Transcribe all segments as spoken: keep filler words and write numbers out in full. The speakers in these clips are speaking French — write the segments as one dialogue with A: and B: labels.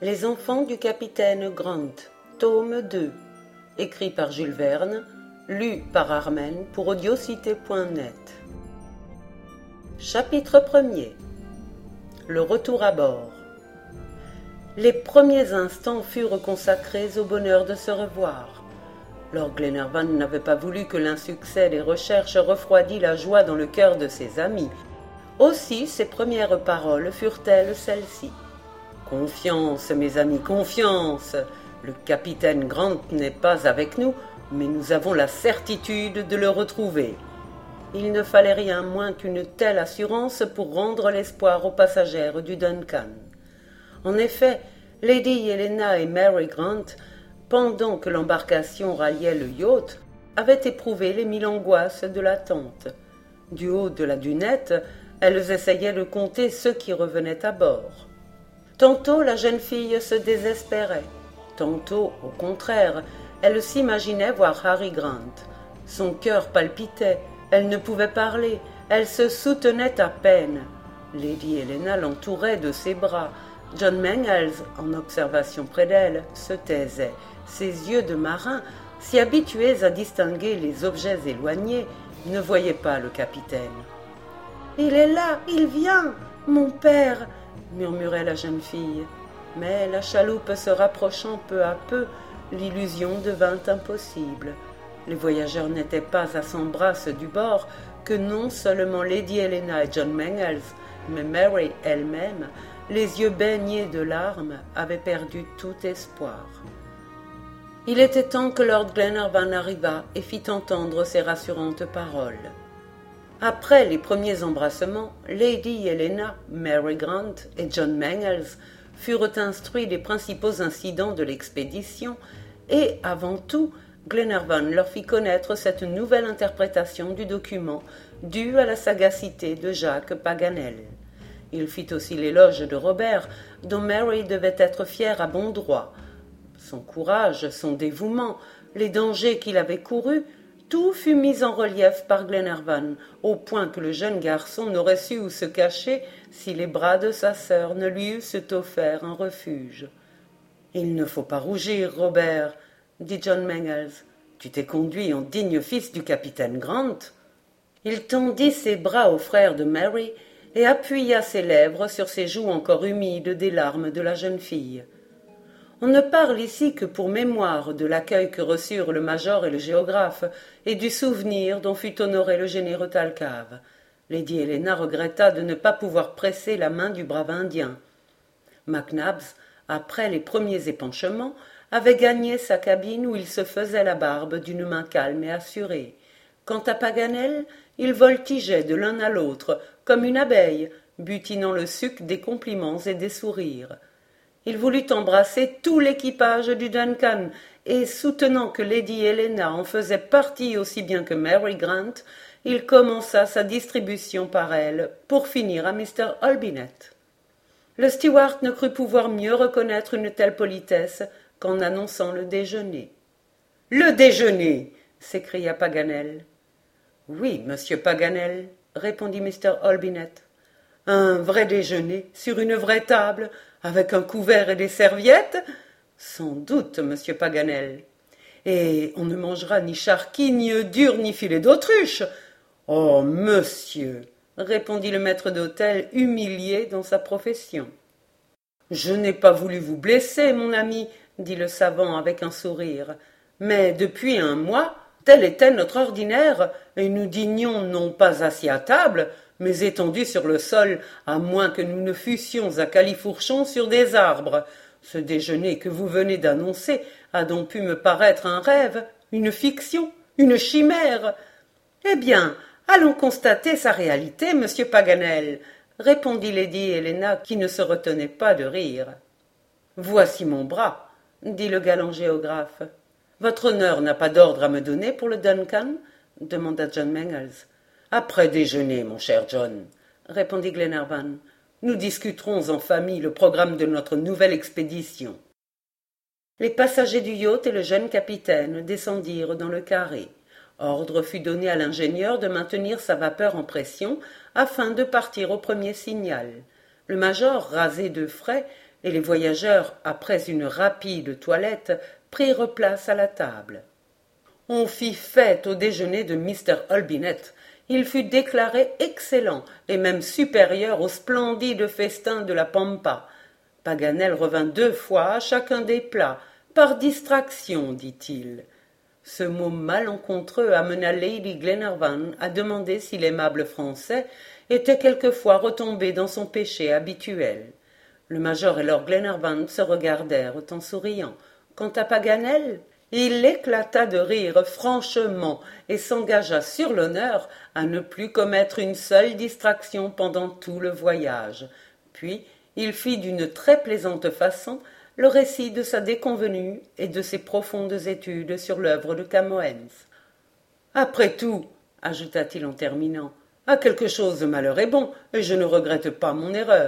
A: Les enfants du capitaine Grant, tome deux, écrit par Jules Verne, lu par Armen pour audiocité point net. Chapitre premier. Le retour à bord. Les premiers instants furent consacrés au bonheur de se revoir. Lord Glenarvan n'avait pas voulu que l'insuccès des recherches refroidît la joie dans le cœur de ses amis. Aussi ses premières paroles furent-elles celles-ci. « Confiance, mes amis, confiance. Le capitaine Grant n'est pas avec nous, mais nous avons la certitude de le retrouver. » Il ne fallait rien moins qu'une telle assurance pour rendre l'espoir aux passagères du Duncan. En effet, Lady Helena et Mary Grant, pendant que l'embarcation ralliait le yacht, avaient éprouvé les mille angoisses de l'attente. Du haut de la dunette, elles essayaient de compter ceux qui revenaient à bord. Tantôt la jeune fille se désespérait, tantôt, au contraire, elle s'imaginait voir Harry Grant. Son cœur palpitait, elle ne pouvait parler, elle se soutenait à peine. Lady Helena l'entourait de ses bras. John Mangles, en observation près d'elle, se taisait. Ses yeux de marin, si habitués à distinguer les objets éloignés, ne voyaient pas le capitaine. « Il est là, il vient, mon père !» murmurait la jeune fille. Mais la chaloupe se rapprochant peu à peu, l'illusion devint impossible. Les voyageurs n'étaient pas à cent brasses du bord que non seulement Lady Helena et John Mangles, mais Mary elle-même, les yeux baignés de larmes, avaient perdu tout espoir. Il était temps que Lord Glenarvan arrivât et fit entendre ses rassurantes paroles. Après les premiers embrassements, Lady Helena, Mary Grant et John Mangles furent instruits des principaux incidents de l'expédition et, avant tout, Glenarvan leur fit connaître cette nouvelle interprétation du document due à la sagacité de Jacques Paganel. Il fit aussi l'éloge de Robert, dont Mary devait être fière à bon droit. Son courage, son dévouement, les dangers qu'il avait courus, tout fut mis en relief par Glenarvan, au point que le jeune garçon n'aurait su où se cacher si les bras de sa sœur ne lui eussent offert un refuge. « Il ne faut pas rougir, Robert, » dit John Mangles. « Tu t'es conduit en digne fils du capitaine Grant. » Il tendit ses bras au frère de Mary et appuya ses lèvres sur ses joues encore humides des larmes de la jeune fille. On ne parle ici que pour mémoire de l'accueil que reçurent le major et le géographe, et du souvenir dont fut honoré le généreux Thalcave. Lady Helena regretta de ne pas pouvoir presser la main du brave Indien. Mac Nabbs, après les premiers épanchements, avait gagné sa cabine où il se faisait la barbe d'une main calme et assurée. Quant à Paganel, il voltigeait de l'un à l'autre, comme une abeille, butinant le suc des compliments et des sourires. Il voulut embrasser tout l'équipage du Duncan, et soutenant que Lady Helena en faisait partie aussi bien que Mary Grant, il commença sa distribution par elle, pour finir à mister Olbinett. Le steward ne crut pouvoir mieux reconnaître une telle politesse qu'en annonçant le déjeuner. « Le déjeuner !» s'écria Paganel. « Oui, monsieur Paganel, » répondit mister Olbinett. « Un vrai déjeuner, sur une vraie table, avec un couvert et des serviettes ? Sans doute, monsieur Paganel. Et on ne mangera ni charquis, ni œufs durs, ni filet d'autruche. Oh, monsieur, répondit le maître d'hôtel, humilié dans sa profession. Je n'ai pas voulu vous blesser, mon ami, dit le savant avec un sourire. Mais depuis un mois, tel était notre ordinaire, et nous dînions non pas assis à table, mais étendus sur le sol, à moins que nous ne fussions à califourchon sur des arbres. Ce déjeuner que vous venez d'annoncer a donc pu me paraître un rêve, une fiction, une chimère. Eh bien, allons constater sa réalité, monsieur Paganel, répondit Lady Helena, qui ne se retenait pas de rire. Voici mon bras, dit le galant géographe. Votre honneur n'a pas d'ordre à me donner pour le Duncan demanda John Mangles. Après déjeuner, mon cher John, répondit Glenarvan, nous discuterons en famille le programme de notre nouvelle expédition. Les passagers du yacht et le jeune capitaine descendirent dans le carré. Ordre fut donné à l'ingénieur de maintenir sa vapeur en pression afin de partir au premier signal. Le major, rasé de frais, et les voyageurs, après une rapide toilette, prirent place à la table. On fit fête au déjeuner de mister Olbinett. Il fut déclaré excellent et même supérieur au splendide festin de la Pampa. Paganel revint deux fois à chacun des plats, par distraction, dit-il. Ce mot malencontreux amena Lady Glenarvan à demander si l'aimable Français était quelquefois retombé dans son péché habituel. Le major et lord Glenarvan se regardèrent en souriant. Quant à Paganel, il éclata de rire franchement et s'engagea sur l'honneur à ne plus commettre une seule distraction pendant tout le voyage. Puis il fit d'une très plaisante façon le récit de sa déconvenue et de ses profondes études sur l'œuvre de Camoens. « Après tout, ajouta-t-il en terminant, à quelque chose de malheur est bon, et je ne regrette pas mon erreur. »«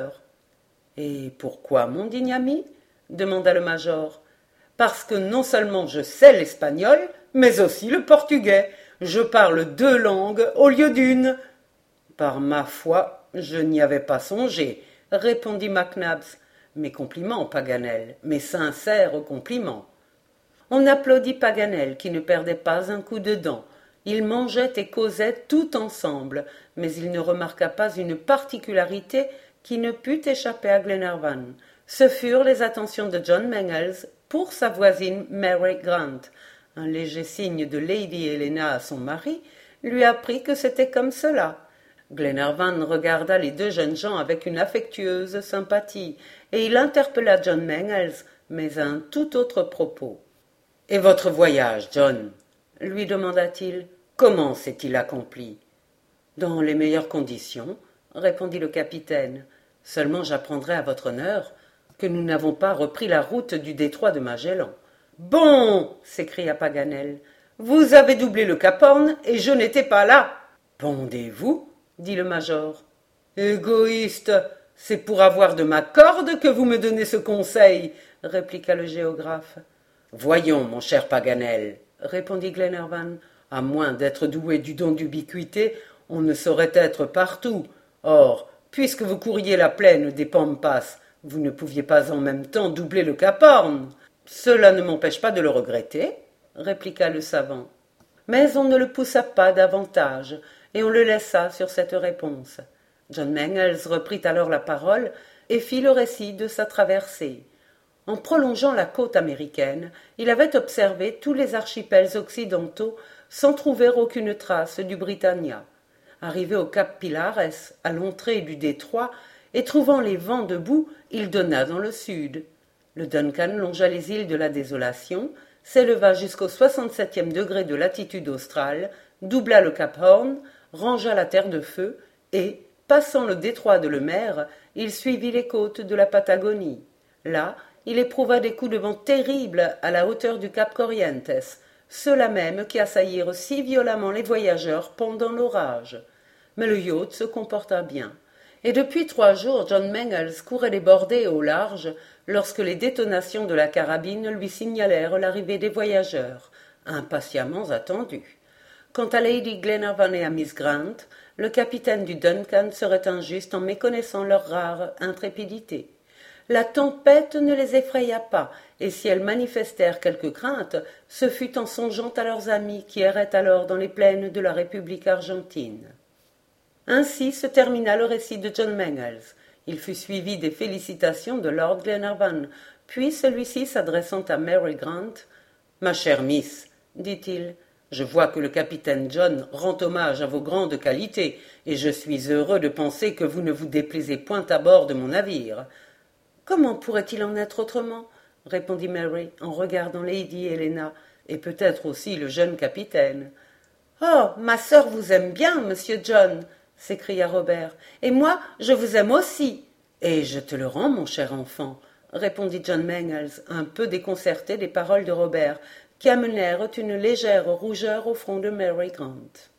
A: Et pourquoi, mon digne ami ?» demanda le major. « Parce que non seulement je sais l'espagnol, mais aussi le portugais. Je parle deux langues au lieu d'une. »« Par ma foi, je n'y avais pas songé, » répondit Mac Nabbs. « Mes compliments, Paganel, mes sincères compliments. » On applaudit Paganel, qui ne perdait pas un coup de dent. Ils mangeaient et causaient tout ensemble, mais il ne remarqua pas une particularité qui ne put échapper à Glenarvan. Ce furent les attentions de John Mangles pour sa voisine Mary Grant. Un léger signe de Lady Helena à son mari lui apprit que c'était comme cela. Glenarvan regarda les deux jeunes gens avec une affectueuse sympathie, et il interpella John Mangles, mais à un tout autre propos. « Et votre voyage, John ?» lui demanda-t-il. « Comment s'est-il accompli ?»« Dans les meilleures conditions, » répondit le capitaine. « Seulement j'apprendrai à votre honneur que nous n'avons pas repris la route du détroit de Magellan. »« Bon !» s'écria Paganel. « Vous avez doublé le Cap Horn, et je n'étais pas là. »« Pendez-vous ?» dit le major. « Égoïste, c'est pour avoir de ma corde que vous me donnez ce conseil, » répliqua le géographe. « Voyons, mon cher Paganel, » répondit Glenarvan, « à moins d'être doué du don d'ubiquité, on ne saurait être partout. Or, puisque vous couriez la plaine des Pampas, vous ne pouviez pas en même temps doubler le Cap Horn. »« Cela ne m'empêche pas de le regretter, » répliqua le savant. Mais on ne le poussa pas davantage, et on le laissa sur cette réponse. John Mangles reprit alors la parole et fit le récit de sa traversée. En prolongeant la côte américaine, il avait observé tous les archipels occidentaux sans trouver aucune trace du Britannia. Arrivé au cap Pilares, à l'entrée du détroit, et trouvant les vents debout, il donna dans le sud. Le Duncan longea les îles de la Désolation, s'éleva jusqu'au soixante-septième degré de latitude australe, doubla le Cap Horn, rangea la terre de feu, et, passant le détroit de Lemaire, il suivit les côtes de la Patagonie. Là, il éprouva des coups de vent terribles à la hauteur du cap Corrientes, ceux-là même qui assaillirent si violemment les voyageurs pendant l'orage. Mais le yacht se comporta bien, et depuis trois jours John Mangles courait les bordées au large lorsque les détonations de la carabine lui signalèrent l'arrivée des voyageurs, impatiemment attendus. Quant à Lady Glenarvan et à Miss Grant, le capitaine du Duncan serait injuste en méconnaissant leur rare intrépidité. La tempête ne les effraya pas, et si elles manifestèrent quelque crainte, ce fut en songeant à leurs amis qui erraient alors dans les plaines de la République argentine. Ainsi se termina le récit de John Mangles. Il fut suivi des félicitations de lord Glenarvan, puis celui-ci s'adressant à Mary Grant, « Ma chère Miss, dit-il, je vois que le capitaine John rend hommage à vos grandes qualités, et je suis heureux de penser que vous ne vous déplaisez point à bord de mon navire. »« Comment pourrait-il en être autrement ?» répondit Mary, en regardant Lady Helena, et peut-être aussi le jeune capitaine. « Oh, ma sœur vous aime bien, monsieur John !» s'écria Robert, « et moi, je vous aime aussi. »« Et je te le rends, mon cher enfant, » répondit John Mangles, un peu déconcerté des paroles de Robert, qui amenèrent une légère rougeur au front de Mary Grant.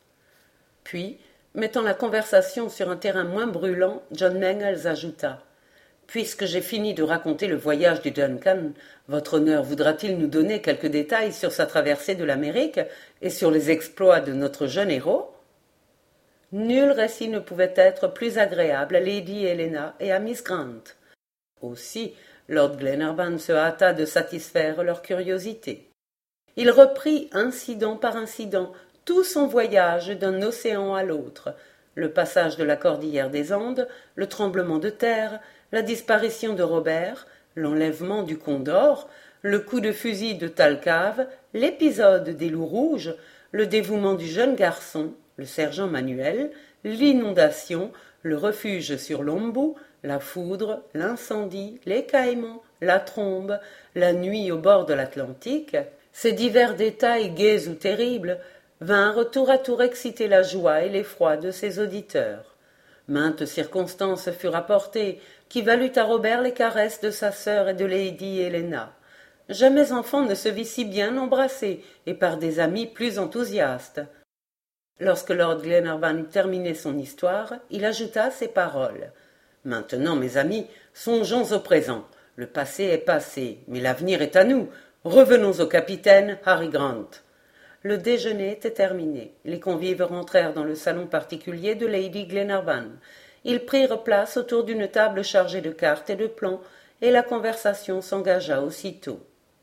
A: Puis, mettant la conversation sur un terrain moins brûlant, John Mangles ajouta, « Puisque j'ai fini de raconter le voyage du Duncan, votre honneur voudra-t-il nous donner quelques détails sur sa traversée de l'Amérique et sur les exploits de notre jeune héros ?» Nul récit ne pouvait être plus agréable à Lady Helena et à Miss Grant. Aussi, Lord Glenarvan se hâta de satisfaire leur curiosité. Il reprit incident par incident tout son voyage d'un océan à l'autre, le passage de la cordillère des Andes, le tremblement de terre, la disparition de Robert, l'enlèvement du Condor, le coup de fusil de Thalcave, l'épisode des loups rouges, le dévouement du jeune garçon, le sergent Manuel, l'inondation, le refuge sur l'Ombu, la foudre, l'incendie, les caïmans, la trombe, la nuit au bord de l'Atlantique. Ces divers détails gais ou terribles vinrent tour à tour exciter la joie et l'effroi de ses auditeurs. Maintes circonstances furent rapportées, qui valut à Robert les caresses de sa sœur et de Lady Helena. Jamais enfant ne se vit si bien embrassé, et par des amis plus enthousiastes. Lorsque Lord Glenarvan eut terminé son histoire, il ajouta ces paroles. « Maintenant, mes amis, songeons au présent. Le passé est passé, mais l'avenir est à nous. Revenons au capitaine Harry Grant. » Le déjeuner était terminé. Les convives rentrèrent dans le salon particulier de Lady Glenarvan. Ils prirent place autour d'une table chargée de cartes et de plans, et la conversation s'engagea aussitôt.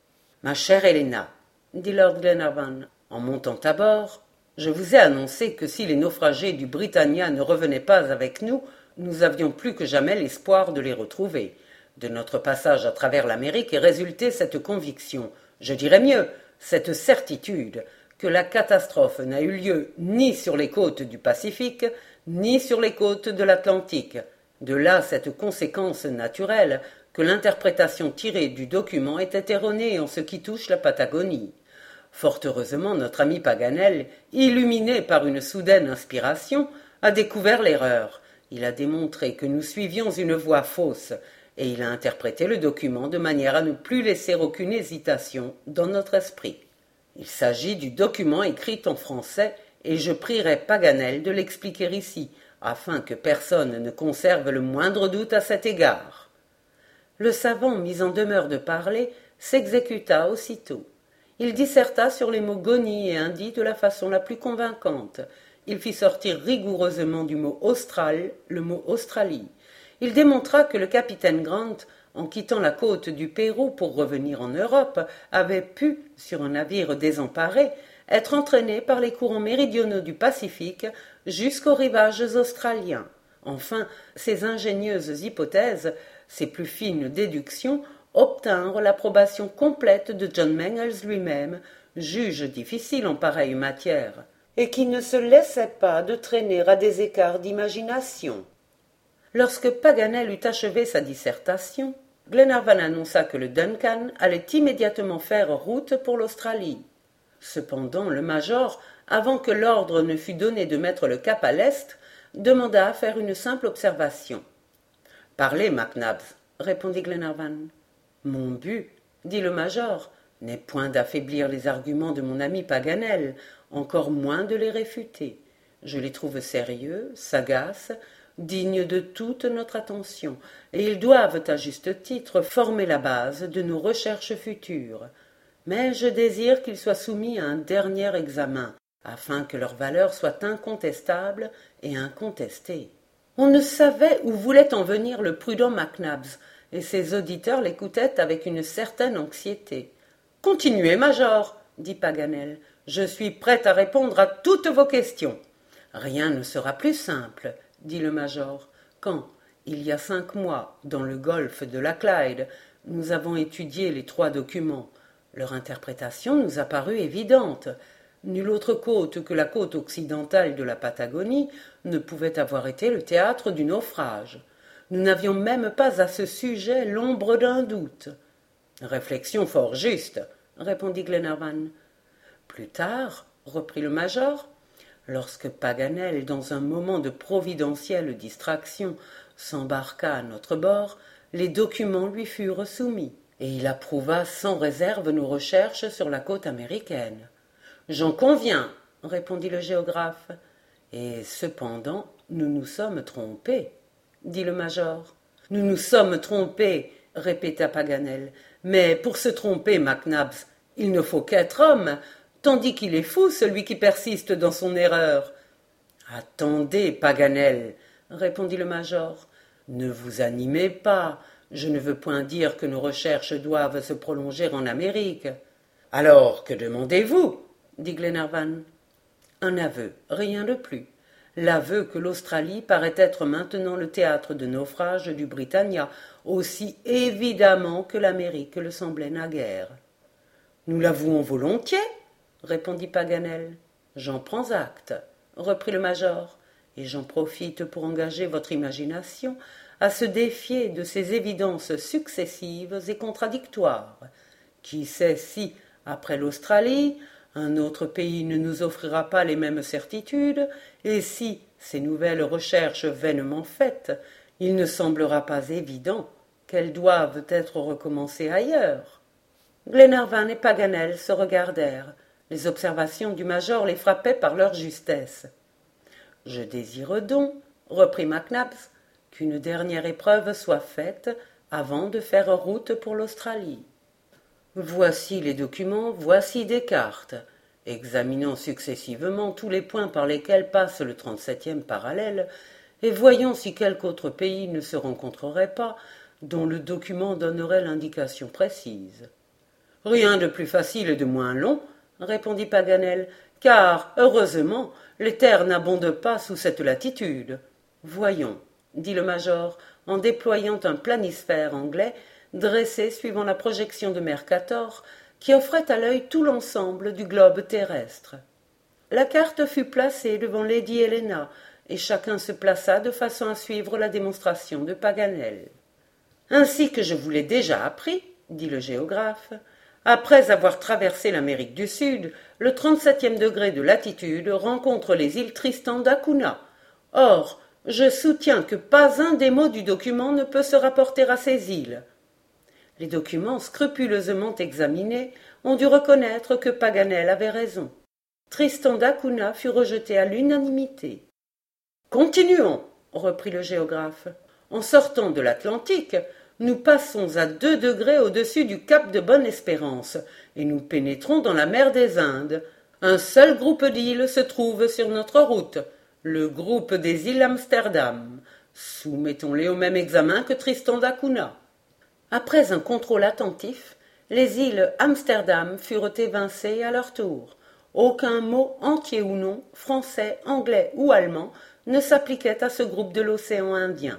A: « Ma chère Helena, dit Lord Glenarvan, en montant à bord, je vous ai annoncé que si les naufragés du Britannia ne revenaient pas avec nous, nous avions plus que jamais l'espoir de les retrouver. De notre passage à travers l'Amérique est résultée cette conviction, je dirais mieux, cette certitude, que la catastrophe n'a eu lieu ni sur les côtes du Pacifique, ni sur les côtes de l'Atlantique. De là cette conséquence naturelle que l'interprétation tirée du document était erronée en ce qui touche la Patagonie. Fort heureusement, notre ami Paganel, illuminé par une soudaine inspiration, a découvert l'erreur. Il a démontré que nous suivions une voie fausse, et il a interprété le document de manière à ne plus laisser aucune hésitation dans notre esprit. Il s'agit du document écrit en français, et je prierai Paganel de l'expliquer ici, afin que personne ne conserve le moindre doute à cet égard. Le savant, mis en demeure de parler, s'exécuta aussitôt. Il disserta sur les mots Goni et Indie de la façon la plus convaincante. Il fit sortir rigoureusement du mot Austral le mot Australie. Il démontra que le capitaine Grant, en quittant la côte du Pérou pour revenir en Europe, avait pu, sur un navire désemparé, être entraîné par les courants méridionaux du Pacifique jusqu'aux rivages australiens. Enfin, ces ingénieuses hypothèses, ces plus fines déductions, obtinrent l'approbation complète de John Mangles lui-même, juge difficile en pareille matière, et qui ne se laissait pas de traîner à des écarts d'imagination. Lorsque Paganel eut achevé sa dissertation, Glenarvan annonça que le Duncan allait immédiatement faire route pour l'Australie. Cependant, le major, avant que l'ordre ne fût donné de mettre le cap à l'est, demanda à faire une simple observation. « Parlez, Mac Nabbs, » répondit Glenarvan. « Mon but, dit le major, n'est point d'affaiblir les arguments de mon ami Paganel, encore moins de les réfuter. Je les trouve sérieux, sagaces, dignes de toute notre attention, et ils doivent, à juste titre, former la base de nos recherches futures. Mais je désire qu'ils soient soumis à un dernier examen, afin que leur valeur soit incontestable et incontestée. » On ne savait où voulait en venir le prudent Mac Nabbs, et ses auditeurs l'écoutaient avec une certaine anxiété. « Continuez, major, dit Paganel. Je suis prêt à répondre à toutes vos questions. »« Rien ne sera plus simple, dit le major, quand, il y a cinq mois, dans le golfe de la Clyde, nous avons étudié les trois documents. Leur interprétation nous a paru évidente. Nulle autre côte que la côte occidentale de la Patagonie ne pouvait avoir été le théâtre du naufrage. Nous n'avions même pas à ce sujet l'ombre d'un doute. »« Réflexion fort juste, » répondit Glenarvan. Plus tard, reprit le major, lorsque Paganel, dans un moment de providentielle distraction, s'embarqua à notre bord, les documents lui furent soumis, et il approuva sans réserve nos recherches sur la côte américaine. « J'en conviens, » répondit le géographe. « Et cependant, nous nous sommes trompés, » dit le major. « Nous nous sommes trompés, » répéta Paganel. « Mais pour se tromper, Mac Nabbs, il ne faut qu'être homme, tandis qu'il est fou celui qui persiste dans son erreur. »« Attendez, Paganel, » répondit le major. « Ne vous animez pas. Je ne veux point dire que nos recherches doivent se prolonger en Amérique. »« Alors, que demandez-vous » dit Glenarvan. Un aveu, rien de plus. L'aveu que l'Australie paraît être maintenant le théâtre de naufrage du Britannia, aussi évidemment que l'Amérique le semblait naguère. « Nous l'avouons volontiers, » répondit Paganel. « J'en prends acte, » reprit le major, « et j'en profite pour engager votre imagination à se défier de ces évidences successives et contradictoires. Qui sait si, après l'Australie, un autre pays ne nous offrira pas les mêmes certitudes, et si, ces nouvelles recherches vainement faites, il ne semblera pas évident qu'elles doivent être recommencées ailleurs. » Glenarvan et Paganel se regardèrent. Les observations du major les frappaient par leur justesse. « Je désire donc, » reprit Mac Nabbs, « qu'une dernière épreuve soit faite avant de faire route pour l'Australie. Voici les documents, voici des cartes. Examinons successivement tous les points par lesquels passe le trente-septième parallèle, et voyons si quelque autre pays ne se rencontrerait pas, dont le document donnerait l'indication précise. »« Rien de plus facile et de moins long, » répondit Paganel, « car, heureusement, les terres n'abondent pas sous cette latitude. Voyons, » dit le major, en déployant un planisphère anglais, dressé suivant la projection de Mercator, qui offrait à l'œil tout l'ensemble du globe terrestre. La carte fut placée devant Lady Helena, et chacun se plaça de façon à suivre la démonstration de Paganel. « Ainsi que je vous l'ai déjà appris, » dit le géographe, « après avoir traversé l'Amérique du Sud, le trente-septième degré de latitude rencontre les îles Tristan d'Acunha. Or, je soutiens que pas un des mots du document ne peut se rapporter à ces îles. » Les documents scrupuleusement examinés ont dû reconnaître que Paganel avait raison. Tristan d'Acunha fut rejeté à l'unanimité. « Continuons, » reprit le géographe. « En sortant de l'Atlantique, nous passons à deux degrés au-dessus du cap de Bonne-Espérance, et nous pénétrons dans la mer des Indes. Un seul groupe d'îles se trouve sur notre route, le groupe des îles Amsterdam. Soumettons-les au même examen que Tristan d'Acunha. » Après un contrôle attentif, les îles Amsterdam furent évincées à leur tour. Aucun mot, entier ou non, français, anglais ou allemand, ne s'appliquait à ce groupe de l'océan Indien.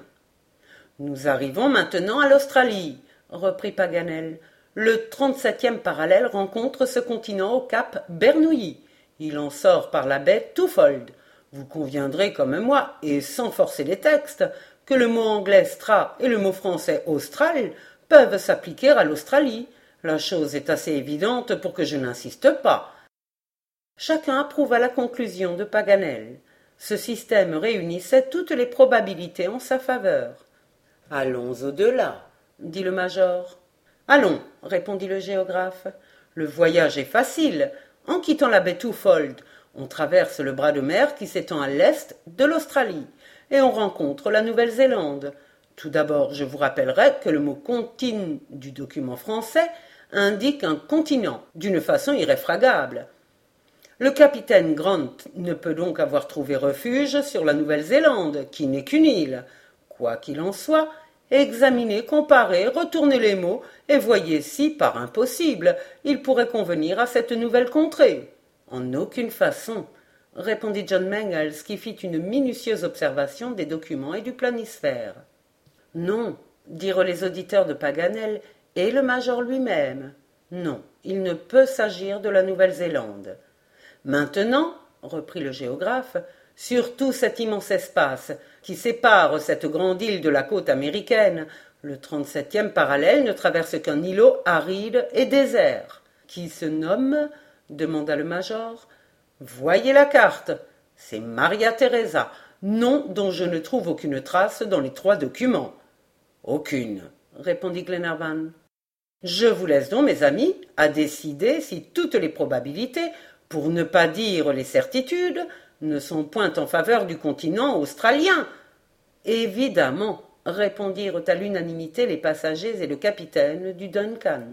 A: « Nous arrivons maintenant à l'Australie, » reprit Paganel. « Le trente-septième parallèle rencontre ce continent au cap Bernouilli. Il en sort par la baie Twofold. Vous conviendrez comme moi, et sans forcer les textes, que le mot anglais stra et le mot français austral peuvent s'appliquer à l'Australie. La chose est assez évidente pour que je n'insiste pas. » Chacun approuva la conclusion de Paganel. Ce système réunissait toutes les probabilités en sa faveur. « Allons au-delà, » dit le major. « Allons, » répondit le géographe. « Le voyage est facile. En quittant la baie Twofold, on traverse le bras de mer qui s'étend à l'est de l'Australie, et on rencontre la Nouvelle-Zélande. Tout d'abord, je vous rappellerai que le mot « contine » du document français indique un continent, d'une façon irréfragable. Le capitaine Grant ne peut donc avoir trouvé refuge sur la Nouvelle-Zélande, qui n'est qu'une île. Quoi qu'il en soit, examinez, comparez, retournez les mots, et voyez si, par impossible, il pourrait convenir à cette nouvelle contrée. « En aucune façon, » répondit John Mangles, qui fit une minutieuse observation des documents et du planisphère. « Non, » dirent les auditeurs de Paganel et le major lui-même. « Non, il ne peut s'agir de la Nouvelle-Zélande. » Maintenant, reprit le géographe, sur tout cet immense espace qui sépare cette grande île de la côte américaine, le trente-septième parallèle ne traverse qu'un îlot aride et désert. Qui se nomme, demanda le major. Voyez la carte, c'est Maria Theresa, nom dont je ne trouve aucune trace dans les trois documents. Aucune, répondit Glenarvan. Je vous laisse donc, mes amis, à décider si toutes les probabilités, pour ne pas dire les certitudes, ne sont point en faveur du continent australien. Évidemment, répondirent à l'unanimité les passagers et le capitaine du Duncan.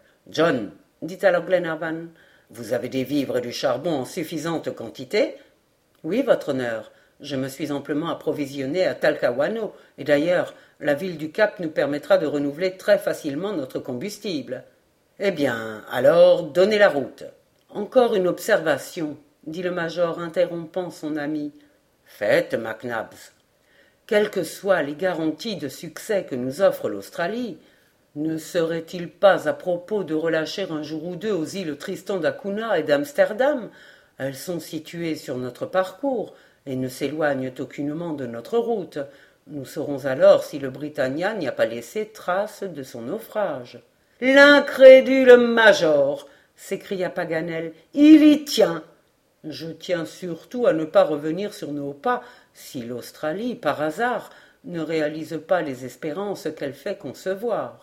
A: John, dit alors Glenarvan, vous avez des vivres et du charbon en suffisante quantité? Oui, votre honneur, Je me suis amplement approvisionné à Talcahuano, et d'ailleurs, la ville du Cap nous permettra de renouveler très facilement notre combustible. Eh bien, alors, donnez la route. Encore une observation, dit le major, interrompant son ami. Faites, McNabbs. Quelles que soient les garanties de succès que nous offre l'Australie, ne serait-il pas à propos de relâcher un jour ou deux aux îles Tristan d'Acunha et d'Amsterdam? Elles sont situées sur notre parcours et ne s'éloignent aucunement de notre route. Nous saurons alors si le Britannia n'y a pas laissé trace de son naufrage. « L'incrédule major !» s'écria Paganel. « Il y tient !» « Je tiens surtout à ne pas revenir sur nos pas si l'Australie, par hasard, ne réalise pas les espérances qu'elle fait concevoir. »«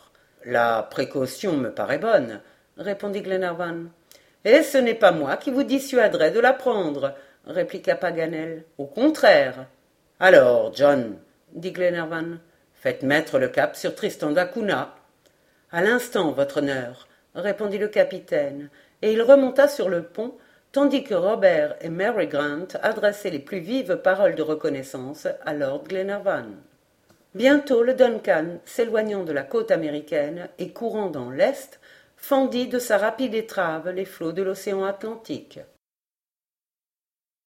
A: La précaution me paraît bonne, » répondit Glenarvan. « Et ce n'est pas moi qui vous dissuaderai de la prendre, » répliqua Paganel. « Au contraire. »« Alors, John, » dit Glenarvan, « faites mettre le cap sur Tristan d'Acunha. »« À l'instant, votre honneur, » répondit le capitaine, et il remonta sur le pont, tandis que Robert et Mary Grant adressaient les plus vives paroles de reconnaissance à Lord Glenarvan. Bientôt le Duncan, s'éloignant de la côte américaine et courant dans l'est, fendit de sa rapide étrave les flots de l'océan Atlantique.